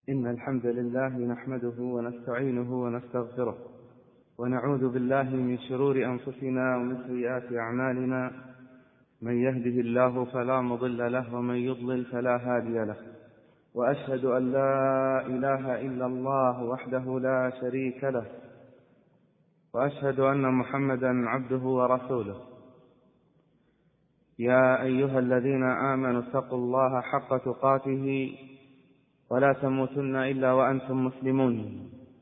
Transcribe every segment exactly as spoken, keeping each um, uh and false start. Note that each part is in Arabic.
إن الحمد لله نحمده ونستعينه ونستغفره ونعوذ بالله من شرور أنفسنا ومن سيئات أعمالنا. من يهده الله فلا مضل له ومن يضلل فلا هادي له، وأشهد أن لا إله إلا الله وحده لا شريك له، وأشهد أن محمدا عبده ورسوله. يا أيها الذين آمنوا اتقوا الله حق تقاته ولا تموتن إلا وأنتم مسلمون.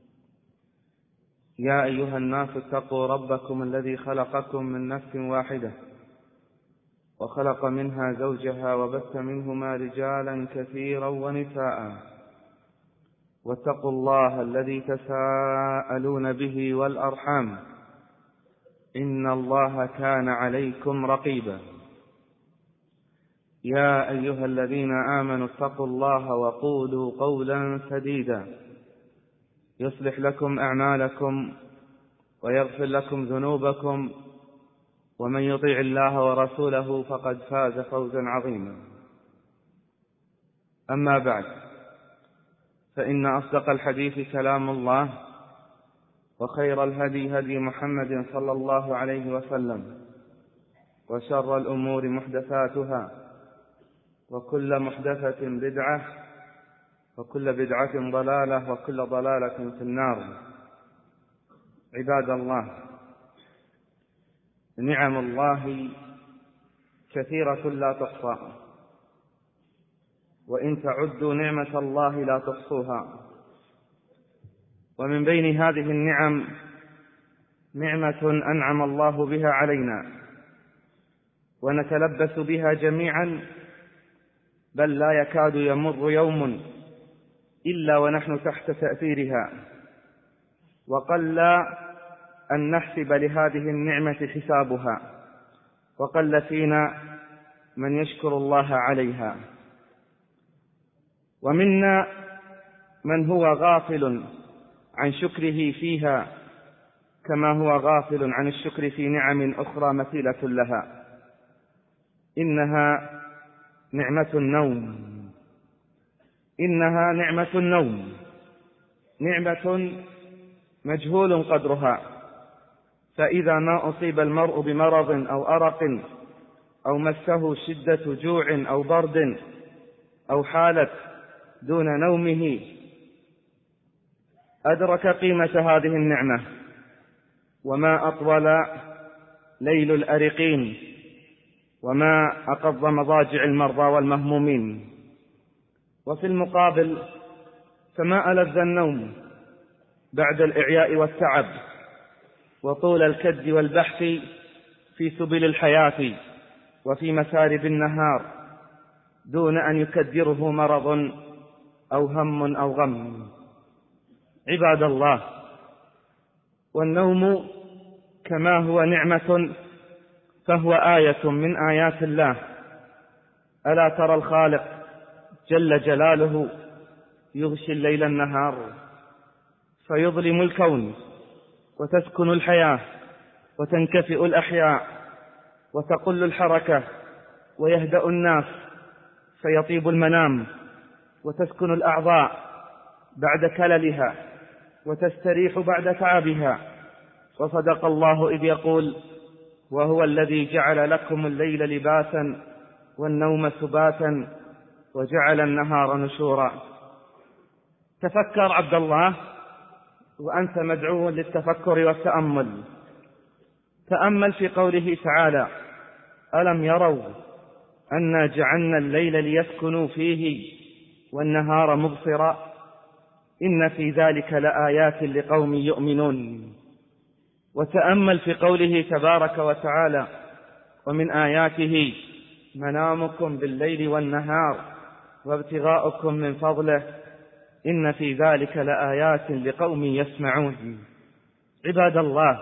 يا أيها الناس اتقوا ربكم الذي خلقكم من نفس واحدة وخلق منها زوجها وبث منهما رجالا كثيرا ونساء، واتقوا الله الذي تساءلون به والأرحام، إن الله كان عليكم رقيبا. يا أيها الذين آمنوا اتقوا الله وقولوا قولا سديدا يصلح لكم أعمالكم ويغفر لكم ذنوبكم، ومن يطيع الله ورسوله فقد فاز فوزا عظيما. أما بعد، فإن أصدق الحديث كلام الله، وخير الهدي هدي محمد صلى الله عليه وسلم، وشر الأمور محدثاتها، وكل محدثة بدعة، وكل بدعة ضلالة، وكل ضلالة في النار. عباد الله، نعم الله كثيرة لا تحصى، وإن تعدوا نعمة الله لا تحصوها. ومن بين هذه النعم نعمة أنعم الله بها علينا ونتلبس بها جميعا، بل لا يكاد يمر يوم إلا ونحن تحت تأثيرها، وقل أن نحسب لهذه النعمة حسابها، وقل فينا من يشكر الله عليها. ومنا من هو غافل عن شكره فيها، كما هو غافل عن الشكر في نعم أخرى مثيلة لها. إنها نعمة النوم، إنها نعمة النوم، نعمة مجهول قدرها. فإذا ما أصيب المرء بمرض أو أرق، أو مسه شدة جوع أو برد، أو حالت دون نومه، أدرك قيمة هذه النعمة. وما أطول ليل الأرقين، وما أقض مضاجع المرضى والمهمومين. وفي المقابل فما ألذ النوم بعد الإعياء والتعب وطول الكد والبحث في سبل الحياة وفي مسارب النهار، دون أن يكدره مرض أو هم أو غم. عباد الله، والنوم كما هو نعمة فهو آية من آيات الله. ألا ترى الخالق جل جلاله يغشي الليل النهار فيظلم الكون، وتسكن الحياة، وتنكفئ الأحياء، وتقل الحركة، ويهدأ الناس فيطيب المنام، وتسكن الأعضاء بعد كللها، وتستريح بعد تعبها. وصدق الله إذ يقول: وهو الذي جعل لكم الليل لباسا والنوم سباتا وجعل النهار نشورا. تفكر عبد الله، وأنت مدعو للتفكر والتأمل. تأمل في قوله تعالى: ألم يروا أنا جعلنا الليل ليسكنوا فيه والنهار مبصرا، إن في ذلك لآيات لقوم يؤمنون. وتأمل في قوله تبارك وتعالى: ومن آياته منامكم بالليل والنهار وابتغاؤكم من فضله، إن في ذلك لآيات لقوم يسمعون. عباد الله،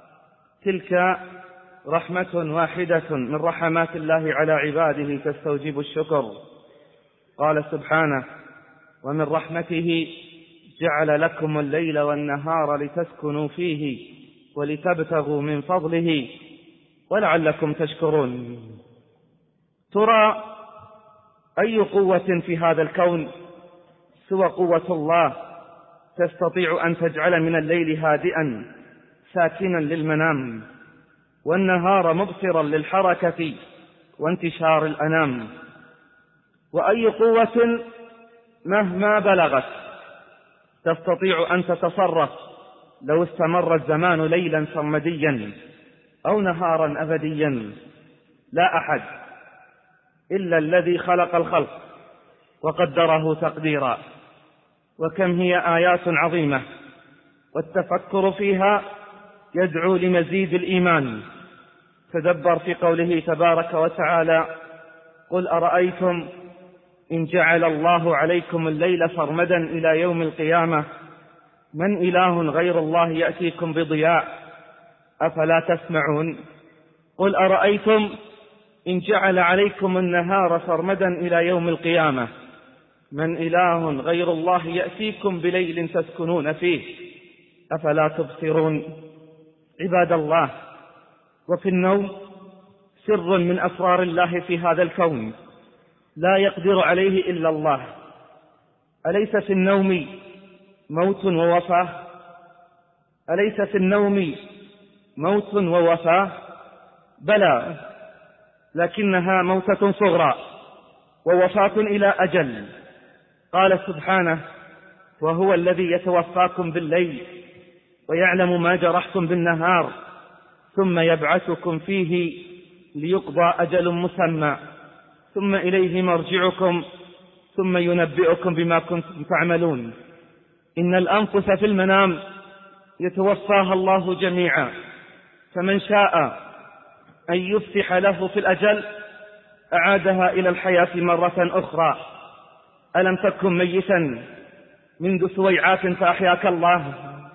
تلك رحمة واحدة من رحمات الله على عباده تستوجب الشكر. قال سبحانه: ومن رحمته جعل لكم الليل والنهار لتسكنوا فيه ولتبتغوا من فضله ولعلكم تشكرون. ترى أي قوة في هذا الكون سوى قوة الله تستطيع أن تجعل من الليل هادئا ساكنا للمنام، والنهار مبصرا للحركة وانتشار الأنام. وأي قوة مهما بلغت تستطيع أن تتصرف لو استمر الزمان ليلا سرمديا أو نهارا أبديا. لا أحد إلا الذي خلق الخلق وقدره تقديرا. وكم هي آيات عظيمة، والتفكر فيها يدعو لمزيد الإيمان. تدبر في قوله تبارك وتعالى: قل أرأيتم إن جعل الله عليكم الليل سرمدا إلى يوم القيامة من إله غير الله يأتيكم بضياء أفلا تسمعون. قل أرأيتم إن جعل عليكم النهار سرمدا إلى يوم القيامة من إله غير الله يأتيكم بليل تسكنون فيه أفلا تبصرون. عباد الله، وفي النوم سر من أسرار الله في هذا الكون لا يقدر عليه إلا الله. أليس في النوم موت ووفاة؟ أليس في النوم موت ووفاة؟ بلى، لكنها موتة صغرى ووفاة إلى أجل. قال سبحانه: وهو الذي يتوفاكم بالليل ويعلم ما جرحتم بالنهار ثم يبعثكم فيه ليقضى أجل مسمى ثم إليه مرجعكم ثم ينبئكم بما كنتم تعملون. إن الأنفس في المنام يتوفاها الله جميعا، فمن شاء أن يفسح له في الأجل أعادها إلى الحياة مرة أخرى. ألم تكن ميتا منذ سويعات فأحياك الله؟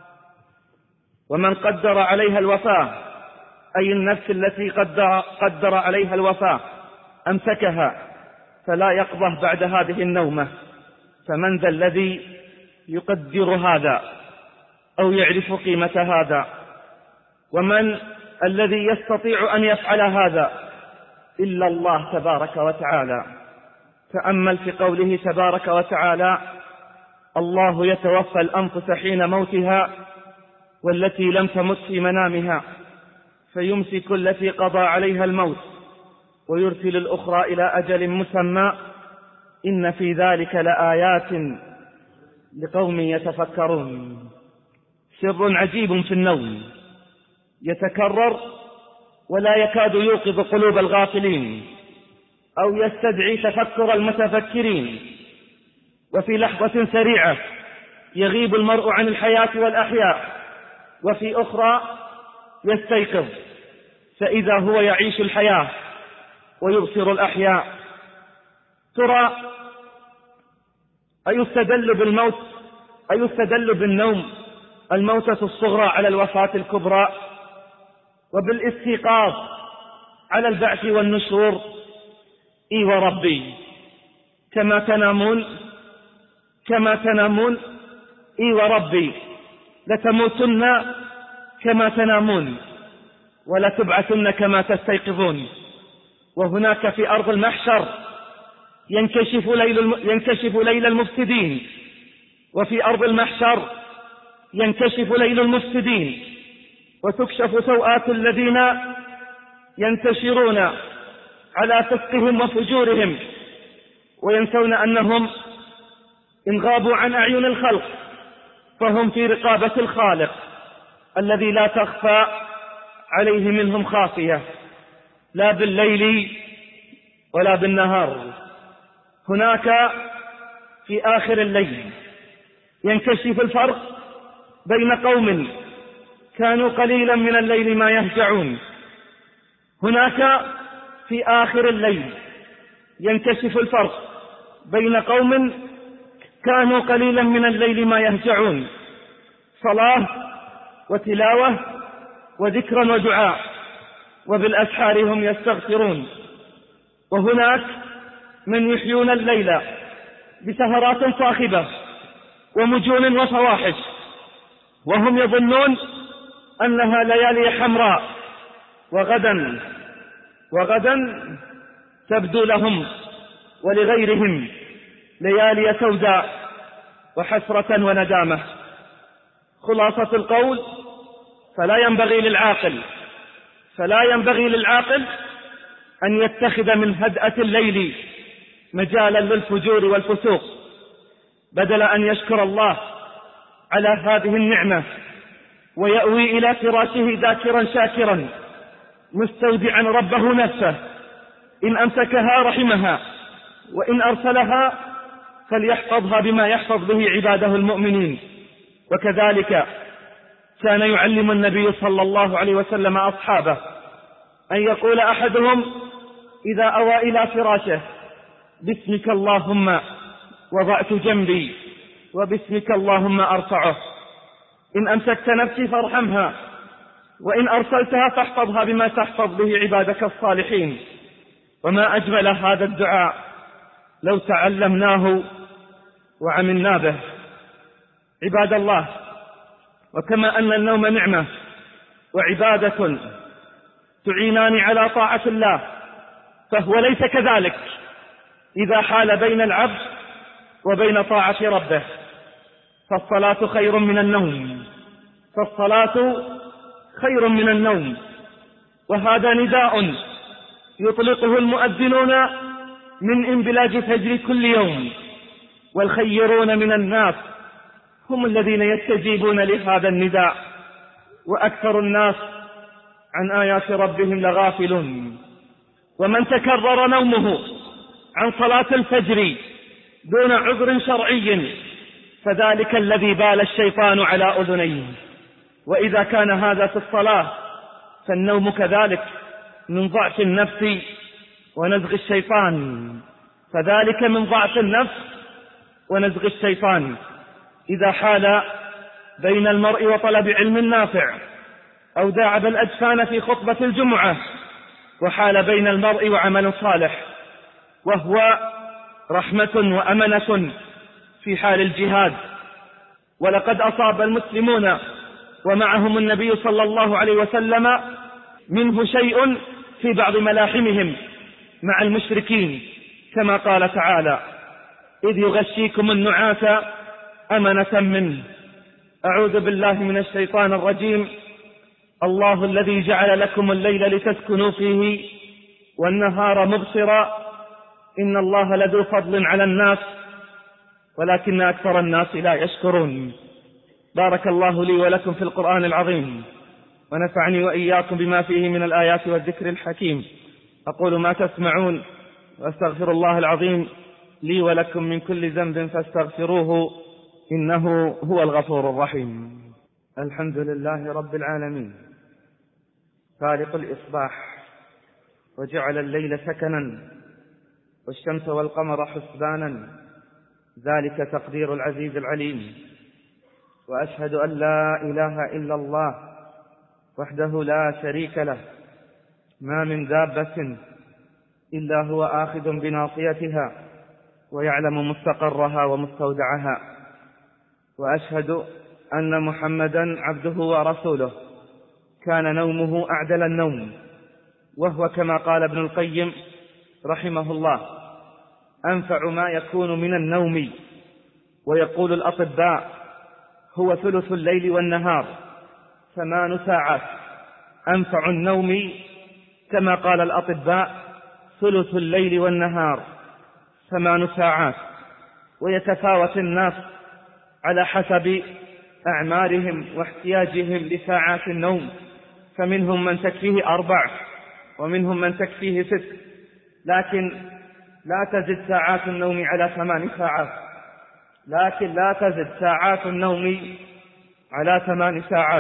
ومن قدر عليها الوفاة، أي النفس التي قدر, قدر عليها الوفاة أمسكها فلا يقظه بعد هذه النومة. فمن ذا الذي يقدر هذا أو يعرف قيمة هذا؟ ومن الذي يستطيع أن يفعل هذا إلا الله تبارك وتعالى. تأمل في قوله تبارك وتعالى: الله يتوفى الأنفس حين موتها والتي لم تمت في منامها فيمسك التي قضى عليها الموت ويرسل الأخرى إلى أجل مسمى إن في ذلك لآيات لقوم يتفكرون. سر عجيب في النوم يتكرر ولا يكاد يوقظ قلوب الغافلين أو يستدعي تفكر المتفكرين. وفي لحظة سريعة يغيب المرء عن الحياة والأحياء، وفي أخرى يستيقظ فإذا هو يعيش الحياة ويبصر الأحياء. ترى أيستدل بالموت أيستدل بالنوم الموتة الصغرى على الوفاة الكبرى، وبالاستيقاظ على البعث والنشور؟ إي وربي، كما تنامون كما تنامون إي وربي لتموتن كما تنامون ولتبعثن كما تستيقظون. وهناك في أرض المحشر ينكشف ليل, ينكشف ليل المفسدين، وفي أرض المحشر ينكشف ليل المفسدين وتكشف سوءات الذين ينتشرون على فسقهم وفجورهم وينسون أنهم إن غابوا عن أعين الخلق فهم في رقابة الخالق الذي لا تخفى عليه منهم خافية لا بالليل ولا بالنهار. هناك في آخر الليل ينكشف الفرق بين قوم كانوا قليلا من الليل ما يهجعون. هناك في آخر الليل ينكشف الفرق بين قوم كانوا قليلا من الليل ما يهجعون، صلاة وتلاوة وذكرا ودعاء، وبالأسحار هم يستغفرون. وهناك من يحيون الليل بسهرات صاخبة ومجون وفواحش وهم يظنون أنها ليالي حمراء، وغدا وغدا تبدو لهم ولغيرهم ليالي سوداء وحسرة وندامة. خلاصة القول: فلا ينبغي للعاقل فلا ينبغي للعاقل أن يتخذ من هدأة الليل مجالا للفجور والفسوق، بدل أن يشكر الله على هذه النعمة ويأوي إلى فراشه ذاكرا شاكرا مستودعا ربه نفسه. إن أمسكها رحمها، وإن أرسلها فليحفظها بما يحفظ به عباده المؤمنين. وكذلك كان يعلم النبي صلى الله عليه وسلم أصحابه أن يقول أحدهم إذا أوى إلى فراشه: باسمك اللهم وضعت جنبي، وباسمك اللهم أرفعه. إن أمسكت نفسي فارحمها، وإن أرسلتها فاحفظها بما تحفظ به عبادك الصالحين. وما أجمل هذا الدعاء لو تعلمناه وعملنا به. عباد الله، وكما أن النوم نعمة وعبادة تعينان على طاعة الله، فهو ليس كذلك إذا حال بين العبد وبين طاعة ربه. فالصلاة خير من النوم فالصلاة خير من النوم وهذا نداء يطلقه المؤذنون من انبلاج فجر كل يوم، والخيرون من الناس هم الذين يستجيبون لهذا النداء، وأكثر الناس عن آيات ربهم لغافلون. ومن تكرر نومه عن صلاة الفجر دون عذر شرعي فذلك الذي بال الشيطان على أذنيه. وإذا كان هذا في الصلاة فالنوم كذلك من ضعف النفس ونزغ الشيطان فذلك من ضعف النفس ونزغ الشيطان إذا حال بين المرء وطلب علم نافع، أو داعب الأجفان في خطبة الجمعة، وحال بين المرء وعمل صالح، وهو رحمة وأمنة في حال الجهاد. ولقد أصاب المسلمون ومعهم النبي صلى الله عليه وسلم منه شيء في بعض ملاحمهم مع المشركين، كما قال تعالى: إذ يغشيكم النعاس أمنة منه. أعوذ بالله من الشيطان الرجيم. الله الذي جعل لكم الليل لتسكنوا فيه والنهار مبصرا إن الله لذو فضل على الناس ولكن أكثر الناس لا يشكرون. بارك الله لي ولكم في القرآن العظيم، ونفعني وإياكم بما فيه من الآيات والذكر الحكيم. أقول ما تسمعون، وأستغفر الله العظيم لي ولكم من كل ذنب فاستغفروه إنه هو الغفور الرحيم. الحمد لله رب العالمين، خالق الإصباح، وجعل الليل سكنا والشمس والقمر حسبانا، ذلك تقدير العزيز العليم. وأشهد أن لا إله إلا الله وحده لا شريك له، ما من دابة إلا هو آخذ بناصيتها ويعلم مستقرها ومستودعها. وأشهد أن محمدا عبده ورسوله، كان نومه أعدل النوم، وهو كما قال ابن القيم رحمه الله أنفع ما يكون من النوم. ويقول الأطباء هو ثلث الليل والنهار، ثمان ساعات. أنفع النوم كما قال الأطباء ثلث الليل والنهار، ثمان ساعات. ويتفاوت الناس على حسب أعمارهم واحتياجهم لساعات النوم، فمنهم من تكفيه أربع ومنهم من تكفيه ست، لكن لا تزد ساعات النوم على ثمان ساعات لكن لا تزد ساعات النوم على ثمان ساعات.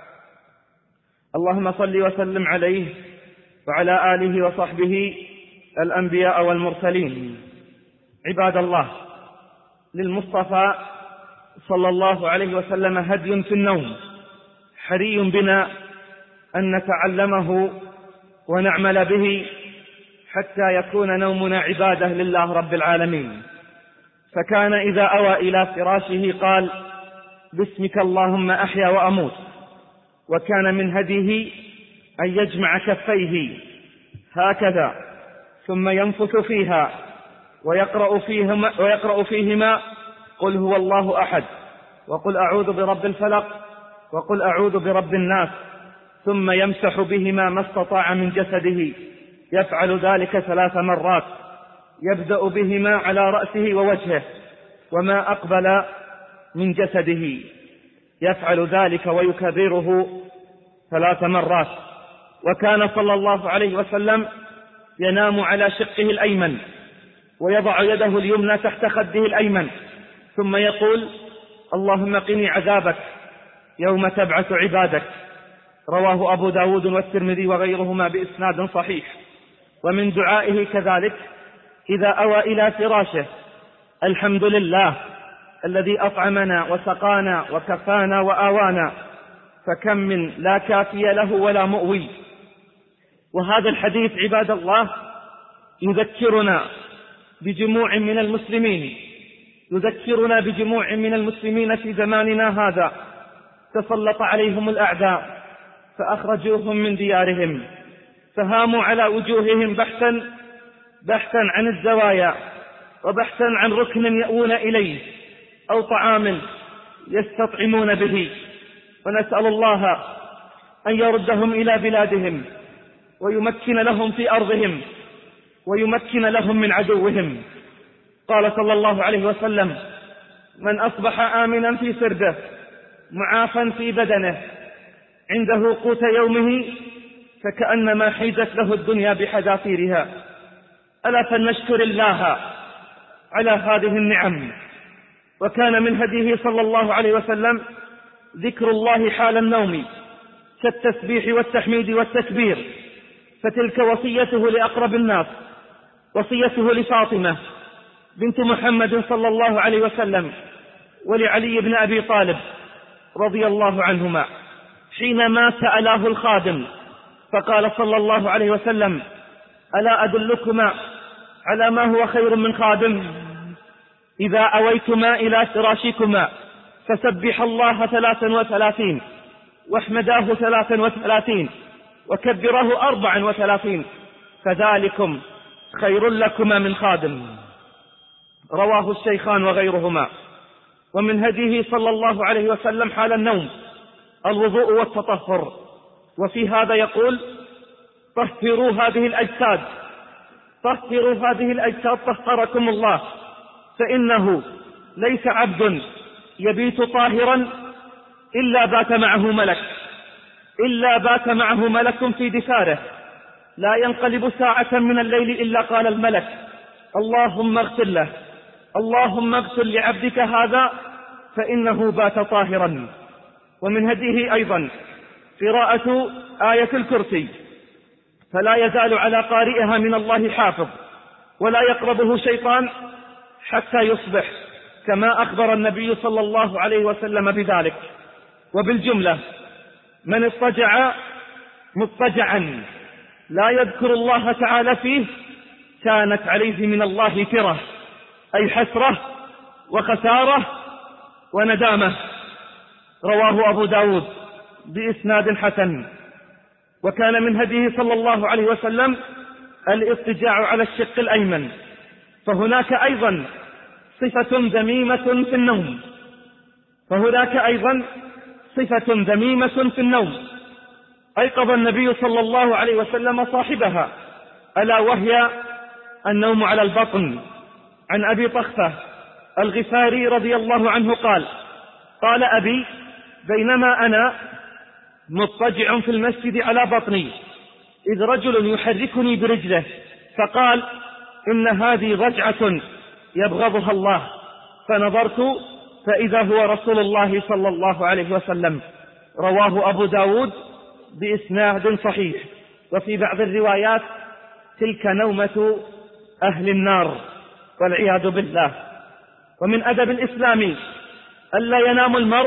اللهم صل وسلم عليه وعلى آله وصحبه الأنبياء والمرسلين. عباد الله، للمصطفى صلى الله عليه وسلم هدي في النوم، حري بنا أن نتعلمه ونعمل به حتى يكون نومنا عبادة لله رب العالمين. فكان إذا أوى إلى فراشه قال: باسمك اللهم أحيا وأموت. وكان من هديه أن يجمع كفيه هكذا ثم ينفث فيها ويقرأ فيهما, ويقرأ فيهما قل هو الله أحد، وقل أعوذ برب الفلق، وقل أعوذ برب الناس، ثم يمسح بهما ما استطاع من جسده، يفعل ذلك ثلاث مرات، يبدأ بهما على رأسه ووجهه وما أقبل من جسده، يفعل ذلك ويكرره ثلاث مرات. وكان صلى الله عليه وسلم ينام على شقه الأيمن ويضع يده اليمنى تحت خده الأيمن، ثم يقول: اللهم قني عذابك يوم تبعث عبادك. رواه أبو داود والترمذي وغيرهما بإسناد صحيح. ومن دعائه كذلك إذا أوى إلى فراشه: الحمد لله الذي أطعمنا وسقانا وكفانا وآوانا، فكم من لا كافي له ولا مؤوي. وهذا الحديث عباد الله يذكرنا بجموع من المسلمين يذكرنا بجموع من المسلمين في زماننا هذا تسلط عليهم الأعداء فأخرجوهم من ديارهم، فهاموا على وجوههم بحثا بحثا عن الزوايا، وبحثا عن ركن يأوون إليه أو طعام يستطعمون به. ونسأل الله أن يردهم إلى بلادهم ويمكن لهم في أرضهم ويمكن لهم من عدوهم. قال صلى الله عليه وسلم: من أصبح آمنا في سربه معافا في بدنه عنده قوت يومه فكأنما حيزت له الدنيا بحذافيرها. ألا فلنشكر الله على هذه النعم. وكان من هديه صلى الله عليه وسلم ذكر الله حال النوم كالتسبيح والتحميد والتكبير، فتلك وصيته لأقرب الناس، وصيته لفاطمة بنت محمد صلى الله عليه وسلم ولعلي بن أبي طالب رضي الله عنهما حينما سألاه الخادم فقال صلى الله عليه وسلم: ألا أدلكما على ما هو خير من خادم؟ إذا أويتما إلى فراشكما فسبح الله ثلاثا وثلاثين واحمداه ثلاثا وثلاثين وكبره أربعا وثلاثين، فذلكم خير لكما من خادم. رواه الشيخان وغيرهما. ومن هديه صلى الله عليه وسلم حال النوم الوضوء والتطهر، وفي هذا يقول: طهروا هذه الأجساد طهروا هذه الأجساد طهركم الله، فإنه ليس عبد يبيت طاهرا إلا بات معه ملك إلا بات معه ملك في دثاره، لا ينقلب ساعة من الليل إلا قال الملك: اللهم اغفر له، اللهم اغفر لعبدك هذا فإنه بات طاهرا. ومن هديه أيضا قراءة آية الكرسي، فلا يزال على قارئها من الله حافظ ولا يقربه شيطان حتى يصبح، كما أخبر النبي صلى الله عليه وسلم بذلك. وبالجملة من اضطجع مضطجعا لا يذكر الله تعالى فيه كانت عليه من الله ترة، أي حسرة وخسارة وندامة. رواه أبو داود بإسناد حسن. وكان من هديه صلى الله عليه وسلم الاضطجاع على الشق الأيمن، فهناك أيضا صفة ذميمة في النوم فهناك أيضا صفة ذميمة في النوم أيقظ النبي صلى الله عليه وسلم صاحبها، ألا وهي النوم على البطن. عن أبي طخفة الغفاري رضي الله عنه قال: قال أبي: بينما أنا مضطجع في المسجد على بطني إذ رجل يحركني برجله، فقال: إن هذه رجعة يبغضها الله. فنظرت فإذا هو رسول الله صلى الله عليه وسلم. رواه أبو داود بإسناد صحيح. وفي بعض الروايات: تلك نومة أهل النار والعياذ بالله. ومن أدب الإسلام ألا ينام المرء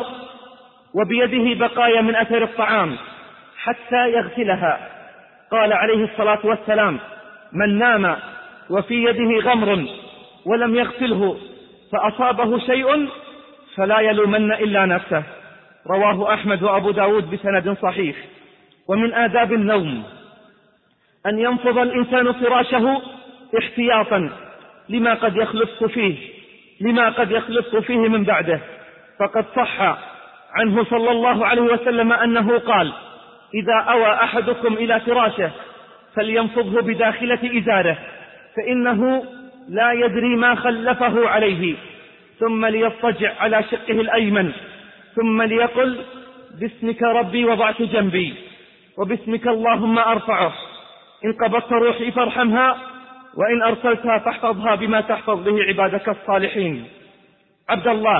وبيده بقايا من أثر الطعام حتى يغسلها. قال عليه الصلاة والسلام: من نام وفي يده غمر ولم يغسله فأصابه شيء فلا يلومن إلا نفسه. رواه أحمد وأبو داود بسند صحيح. ومن آداب النوم أن ينفض الإنسان فراشه احتياطا لما قد يخلف فيه لما قد يخلف فيه من بعده. فقد صح عنه صلى الله عليه وسلم أنه قال: إذا أوى أحدكم إلى فراشه فلينفضه بداخلة إزاره فإنه لا يدري ما خلفه عليه، ثم ليضطجع على شقه الأيمن، ثم ليقل: باسمك ربي وضعت جنبي، وباسمك اللهم أرفعه، إن قبضت روحي فارحمها، وإن أرسلتها فاحفظها بما تحفظ به عبادك الصالحين. عبد الله،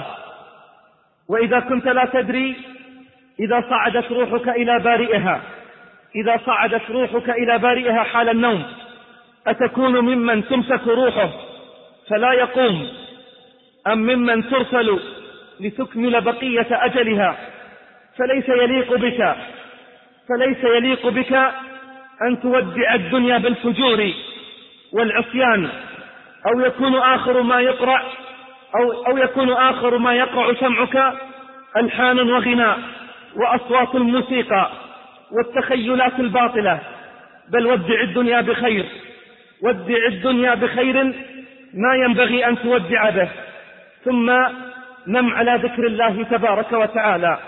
وإذا كنت لا تدري إذا صعدت روحك إلى بارئها إذا صعدت روحك إلى بارئها حال النوم أتكون ممن تمسك روحه فلا يقوم، أم ممن ترسل لتكمل بقية أجلها؟ فليس يليق بك فليس يليق بك أن تودع الدنيا بالفجور والعصيان، أو يكون آخر ما يقرأ أو, أو يكون آخر ما يقرأ سمعك ألحان وغناء وأصوات الموسيقى والتخيلات الباطلة. بل ودع الدنيا بخير ودع الدنيا بخير ما ينبغي أن تودع به، ثم نم على ذكر الله تبارك وتعالى،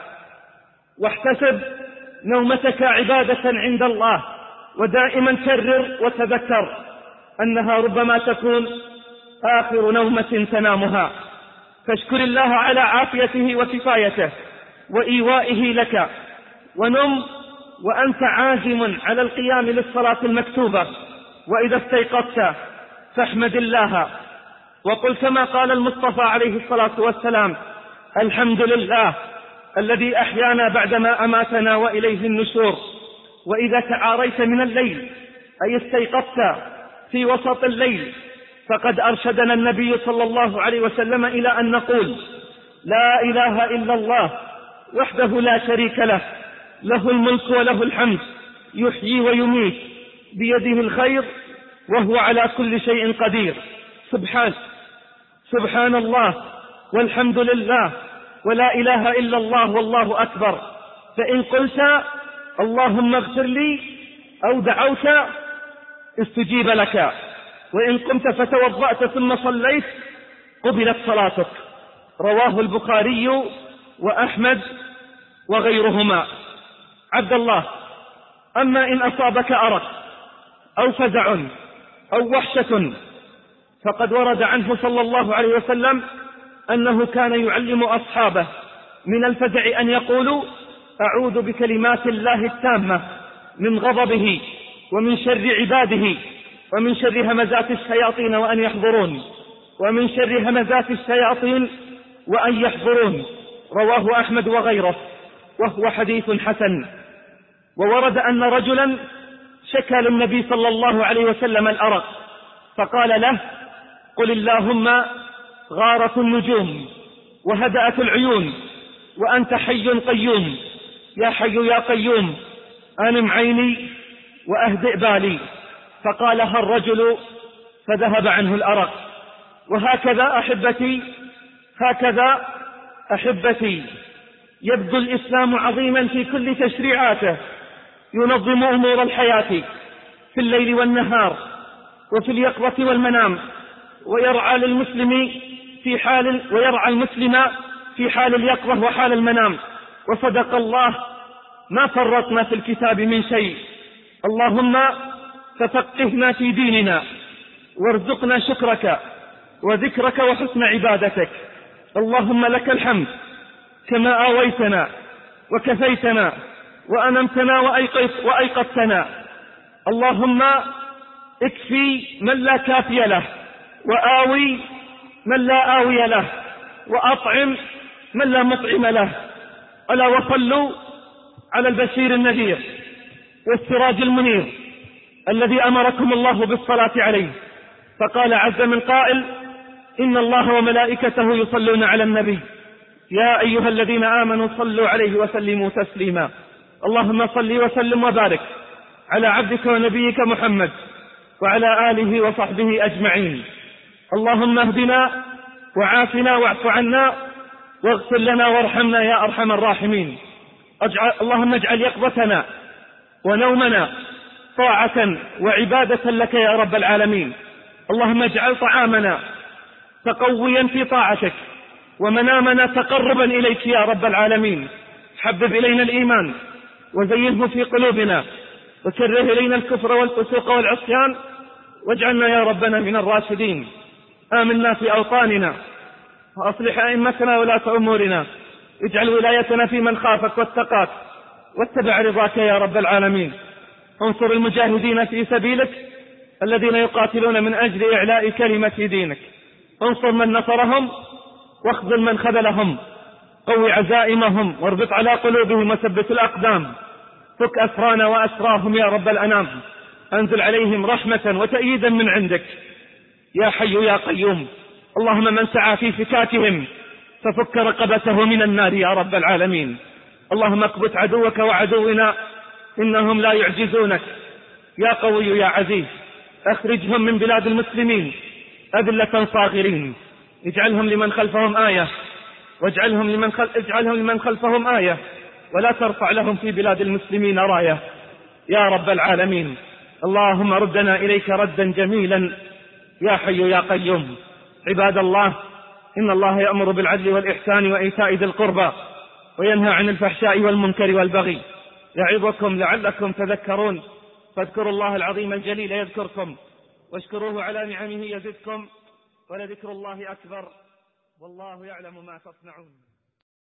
واحتسب نومتك عبادة عند الله، ودائما كرر وتذكر أنها ربما تكون آخر نومة تنامها. فاشكر الله على عافيته وكفايته وإيوائه لك، ونم وأنت عازم على القيام للصلاة المكتوبة، وإذا استيقظت فاحمد الله وقل كما قال المصطفى عليه الصلاة والسلام: الحمد لله الذي أحيانا بعدما أماتنا وإليه النشور. وإذا تعاريت من الليل أي استيقظت في وسط الليل فقد أرشدنا النبي صلى الله عليه وسلم إلى أن نقول: لا إله إلا الله وحده لا شريك له، له الملك وله الحمد، يحيي ويميت، بيده الخير وهو على كل شيء قدير. سبحان سبحان الله والحمد لله ولا إله إلا الله والله أكبر. فإن قلت اللهم اغفر لي أو دعوت استجيب لك، وإن قمت فتوضأت ثم صليت قبلت صلاتك. رواه البخاري وأحمد وغيرهما. عبد الله، أما إن أصابك أرق أو فزع أو وحشة فقد ورد عنه صلى الله عليه وسلم أنه كان يعلم أصحابه من الفزع أن يقولوا: أعوذ بكلمات الله التامة من غضبه ومن شر عباده ومن شر همزات الشياطين وأن يحضرون ومن شر همزات الشياطين وأن يحضرون. رواه أحمد وغيره وهو حديث حسن. وورد أن رجلا شكى للنبي صلى الله عليه وسلم الأرق فقال له: قل اللهم غارت النجوم وهدأت العيون وأنت حي قيوم، يا حي يا قيوم أنم عيني وأهدئ بالي. فقالها الرجل فذهب عنه الأرق. وهكذا أحبتي هكذا أحبتي يبدو الإسلام عظيما في كل تشريعاته، ينظم أمور الحياة في الليل والنهار وفي اليقظة والمنام، ويرعى للمسلم في حال ويرعى المسلم في حال اليقظة وحال المنام. وصدق الله، ما فرطنا في الكتاب من شيء. اللهم ففقهنا في ديننا وارزقنا شكرك وذكرك وحسن عبادتك. اللهم لك الحمد كما آويتنا وكفيتنا وأنمتنا وأيقظتنا. اللهم اكفي من لا كافي له، وآوي من لا آوي له، وأطعم من لا مطعم له. ألا وصلوا على البشير النذير والسراج المنير الذي أمركم الله بالصلاة عليه، فقال عز من قائل: إن الله وملائكته يصلون على النبي يا أيها الذين آمنوا صلوا عليه وسلموا تسليما. اللهم صل وسلم وبارك على عبدك ونبيك محمد وعلى آله وصحبه أجمعين. اللهم اهدنا وعافنا واعف عنا واغفر لنا وارحمنا يا أرحم الراحمين. أجعل اللهم اجعل يقظتنا ونومنا طاعة وعبادة لك يا رب العالمين. اللهم اجعل طعامنا تقويا في طاعتك، ومنامنا تقربا إليك يا رب العالمين. حبب إلينا الإيمان وزينه في قلوبنا، وكره إلينا الكفر والفسوق والعصيان، واجعلنا يا ربنا من الراشدين. آمنا في أوطاننا، وأصلح أئمتنا ولاة أمورنا، اجعل ولايتنا في من خافك واتقاك واتبع رضاك يا رب العالمين. انصر المجاهدين في سبيلك الذين يقاتلون من أجل إعلاء كلمة دينك. انصر من نصرهم واخذل من خذلهم، قوي عزائمهم واربط على قلوبهم وثبت الأقدام. فك أسرانا وأسراهم يا رب الأنام. أنزل عليهم رحمة وتأييدا من عندك يا حي يا قيوم. اللهم من سعى في فكاكهم ففك رقبته من النار يا رب العالمين. اللهم اكبت عدوك وعدونا إنهم لا يعجزونك يا قوي يا عزيز. أخرجهم من بلاد المسلمين أذلة صاغرين، اجعلهم لمن خلفهم آية، واجعلهم لمن خل... اجعلهم لمن خلفهم آية، ولا ترفع لهم في بلاد المسلمين راية يا رب العالمين. اللهم ردنا إليك ردا جميلا يا حي يا قيوم. عباد الله، إن الله يأمر بالعدل والإحسان وإيتاء ذي القربى وينهى عن الفحشاء والمنكر والبغي، يعظكم لعلكم تذكرون. فاذكروا الله العظيم الجليل يذكركم، واشكروه على نعمه يزدكم، ولذكر الله أكبر، والله يعلم ما تصنعون.